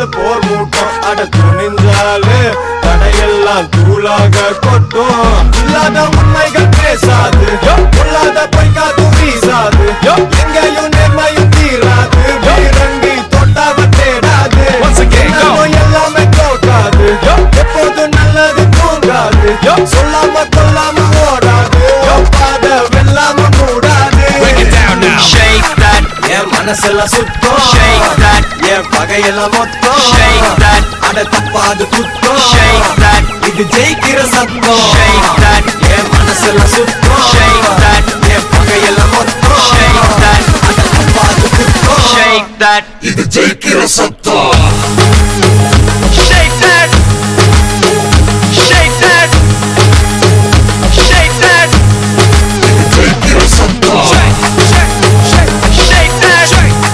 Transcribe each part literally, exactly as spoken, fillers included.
போர் மூட்டம் அட துணிஞ்சாலே தடையெல்லாம் தூளாக கொட்டும் இல்லாத உண்மைகள் பேசாது பொல்லாத பொய்க்காது வீசாது எங்கேயும் நேர்மையும் தீராது வீரங்கி தொட்டாக தேடாது எல்லாமே தோக்காது எப்போதும் நல்லது தூங்காது சொல்லாம கொல்லாம ஓடாது பாத வெல்லாம மூடாது Shake that, என் மனசெல்லாம் சுத்தம் shake that, என் பகையெல்லாம் மொத்தம் shake that, அட தப்பாது குத்தம் shake that, இது ஜெயிக்கிற சத்தம் shake that, என் மனசெல்லாம் சுத்தம் shake that, என் பகையெல்லாம் மொத்தம் shake that, அட தப்பாது குத்தம் shake that, இது ஜெயிக்கிற சத்தம் shake that, shake that, shake that, இது ஜெயிக்கிற சத்தம் shake that, shake that,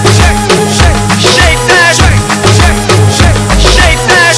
shake that.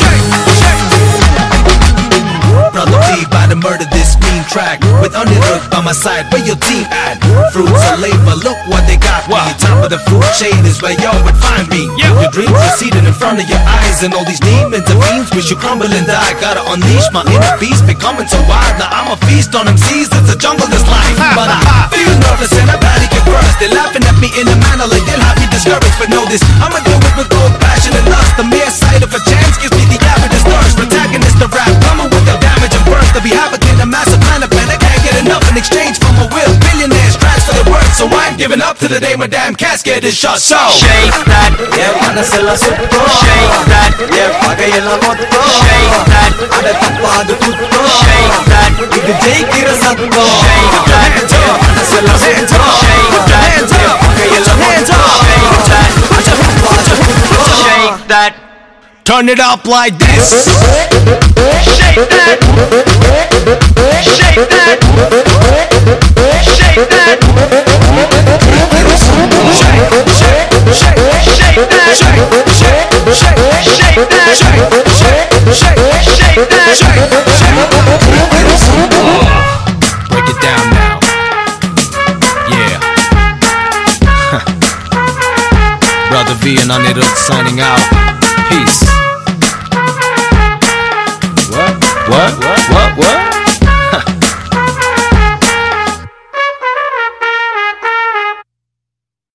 Brother B by the murder this mean track with Anirudh by my side. Where your team at? Fruits of labor, look what they got me. Top of the food chain is where y'all would find me. Your dreams are seated in front of your eyes, and all these demons and fiends wish you crumble and die. Gotta unleash my inner beast, becoming so wild. Now I'm a feast on them seas, it's a jungle this life. But I feel nervous and I barely get first. They're laughing at me in a manner like they'll have me discouraged. But know this, I'ma do it with all passion and lust. The mere sight of a chance gives me the avidest thirst. Protagonist of rap, coming with the damage and burst. To be havoc in a massive planet, man, I can't get enough in exchange for my will. Billionaires transfer the worth, so I ain't giving up to the day my damn casket is shut. So Shake that, என் மனசெல்லாம் சுத்தம் shake that, என் பகையெல்லாம் மொத்தம் shake that, அட தப்பாது குத்தம் shake that, இது ஜெயிக்கிற சத்தம் shake that, என் மனசெல்லாம் சுத்தம் shake that, என் பகையெல்லாம் மொத்தம் shake that, அட தப்பாது குத்தம் shake that, turn it up like this. shake that, shake that, shake that, Break it down now. Yeah. Brother V and Anirudh signing out. Peace. What? What? What? What? What?